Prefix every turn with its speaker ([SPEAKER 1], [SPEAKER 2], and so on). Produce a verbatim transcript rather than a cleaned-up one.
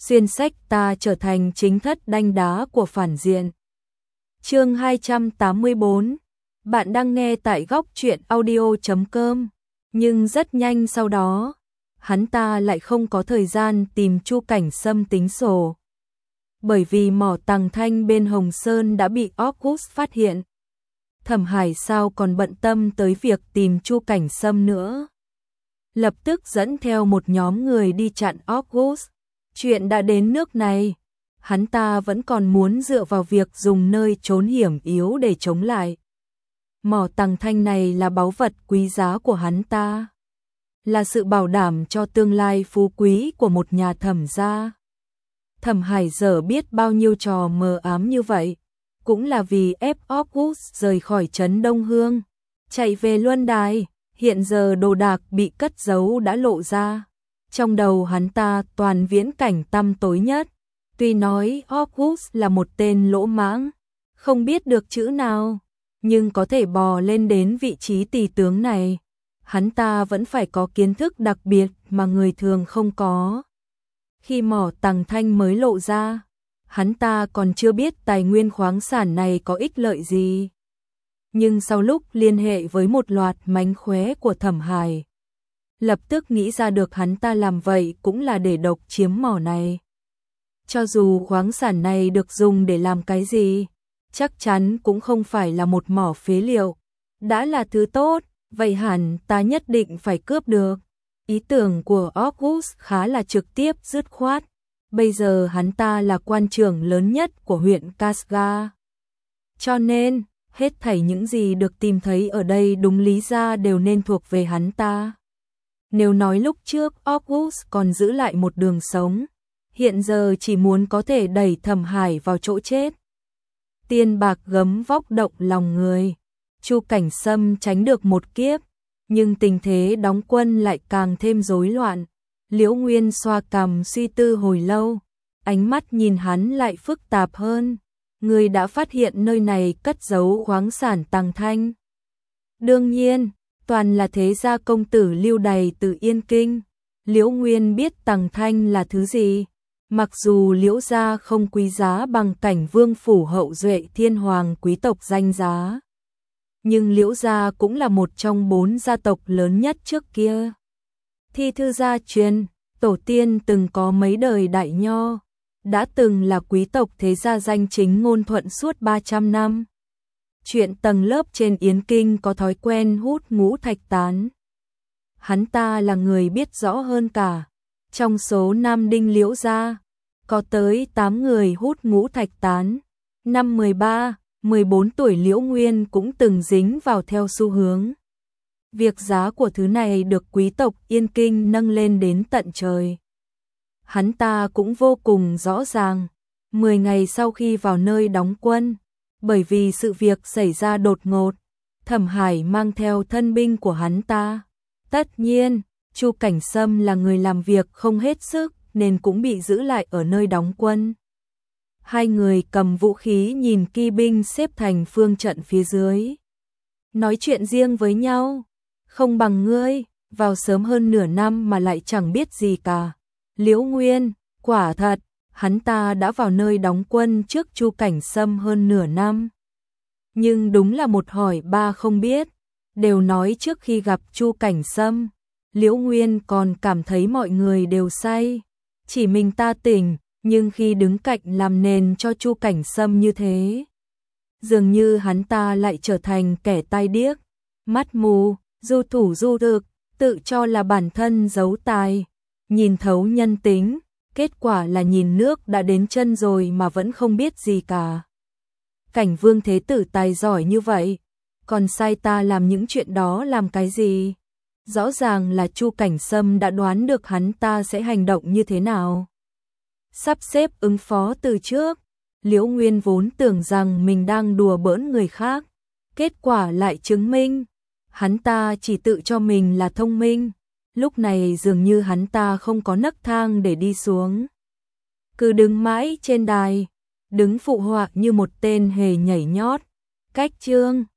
[SPEAKER 1] xuyên sách ta trở thành chính thất đanh đá của phản diện. Chương hai trăm tám mươi bốn. Bạn đang nghe tại góc truyện audio chấm com. Nhưng rất nhanh sau đó, hắn ta lại không có thời gian tìm Chu Cảnh Sâm tính sổ. Bởi vì mỏ tàng thanh bên Hồng Sơn đã bị August phát hiện. Thẩm Hải sao còn bận tâm tới việc tìm Chu Cảnh Sâm nữa. Lập tức dẫn theo một nhóm người đi chặn August. Chuyện đã đến nước này, hắn ta vẫn còn muốn dựa vào việc dùng nơi trốn hiểm yếu để chống lại. Mỏ tàng thanh này là báu vật quý giá của hắn ta, là sự bảo đảm cho tương lai phú quý của một nhà Thẩm gia. Thẩm Hải giờ biết bao nhiêu trò mờ ám như vậy, cũng là vì ép August rời khỏi trấn Đông Hương, chạy về Luân Đài. Hiện giờ đồ đạc bị cất giấu đã lộ ra. Trong đầu hắn ta toàn viễn cảnh tăm tối nhất. Tuy nói August là một tên lỗ mãng, không biết được chữ nào, nhưng có thể bò lên đến vị trí tỷ tướng này. Hắn ta vẫn phải có kiến thức đặc biệt mà người thường không có. Khi mỏ tàng thanh mới lộ ra, hắn ta còn chưa biết tài nguyên khoáng sản này có ích lợi gì. Nhưng sau lúc liên hệ với một loạt mánh khóe của Thẩm Hải, lập tức nghĩ ra được hắn ta làm vậy cũng là để độc chiếm mỏ này. Cho dù khoáng sản này được dùng để làm cái gì, chắc chắn cũng không phải là một mỏ phế liệu. Đã là thứ tốt, vậy hẳn ta nhất định phải cướp được. Ý tưởng của August khá là trực tiếp dứt khoát. Bây giờ hắn ta là quan trưởng lớn nhất của huyện Casga. Cho nên, hết thảy những gì được tìm thấy ở đây đúng lý ra đều nên thuộc về hắn ta. Nếu nói lúc trước August còn giữ lại một đường sống, hiện giờ chỉ muốn có thể đẩy Thẩm Hải vào chỗ chết. Tiền bạc gấm vóc động lòng người, Chu Cảnh Sâm tránh được một kiếp, nhưng tình thế đóng quân lại càng thêm rối loạn. Liễu Nguyên xoa cằm suy tư hồi lâu, ánh mắt nhìn hắn lại phức tạp hơn. Người đã phát hiện nơi này cất giấu khoáng sản tàng thanh. Đương nhiên, toàn là thế gia công tử lưu đày từ Yên Kinh. Liễu Nguyên biết tàng thanh là thứ gì. Mặc dù Liễu gia không quý giá bằng Cảnh Vương phủ hậu duệ thiên hoàng quý tộc danh giá, nhưng Liễu gia cũng là một trong bốn gia tộc lớn nhất trước kia. Thi thư gia truyền, tổ tiên từng có mấy đời đại nho, đã từng là quý tộc thế gia danh chính ngôn thuận suốt ba trăm năm. Chuyện tầng lớp trên Yến Kinh có thói quen hút ngũ thạch tán. Hắn ta là người biết rõ hơn cả. Trong số nam đinh Liễu gia, có tới tám người hút ngũ thạch tán. Năm mười ba, mười bốn tuổi Liễu Nguyên cũng từng dính vào theo xu hướng. Việc giá của thứ này được quý tộc Yên Kinh nâng lên đến tận trời. Hắn ta cũng vô cùng rõ ràng. Mười ngày sau khi vào nơi đóng quân, bởi vì sự việc xảy ra đột ngột, Thẩm Hải mang theo thân binh của hắn ta. Tất nhiên, Chu Cảnh Sâm là người làm việc không hết sức nên cũng bị giữ lại ở nơi đóng quân. Hai người cầm vũ khí nhìn kỵ binh xếp thành phương trận phía dưới. Nói chuyện riêng với nhau. Không bằng ngươi, vào sớm hơn nửa năm mà lại chẳng biết gì cả. Liễu Nguyên, quả thật, hắn ta đã vào nơi đóng quân trước Chu Cảnh Sâm hơn nửa năm. Nhưng đúng là một hỏi ba không biết. Đều nói trước khi gặp Chu Cảnh Sâm, Liễu Nguyên còn cảm thấy mọi người đều say. Chỉ mình ta tỉnh, nhưng khi đứng cạnh làm nền cho Chu Cảnh Sâm như thế, dường như hắn ta lại trở thành kẻ tai điếc, mắt mù, du thủ du thực, tự cho là bản thân giấu tài, nhìn thấu nhân tính, kết quả là nhìn nước đã đến chân rồi mà vẫn không biết gì cả. Cảnh Vương thế tử tài giỏi như vậy, còn sai ta làm những chuyện đó làm cái gì? Rõ ràng là Chu Cảnh Sâm đã đoán được hắn ta sẽ hành động như thế nào. Sắp xếp ứng phó từ trước, Liễu Nguyên vốn tưởng rằng mình đang đùa bỡn người khác, kết quả lại chứng minh hắn ta chỉ tự cho mình là thông minh. Lúc này dường như hắn ta không có nấc thang để đi xuống, cứ đứng mãi trên đài, đứng phụ họa như một tên hề nhảy nhót. Cách chương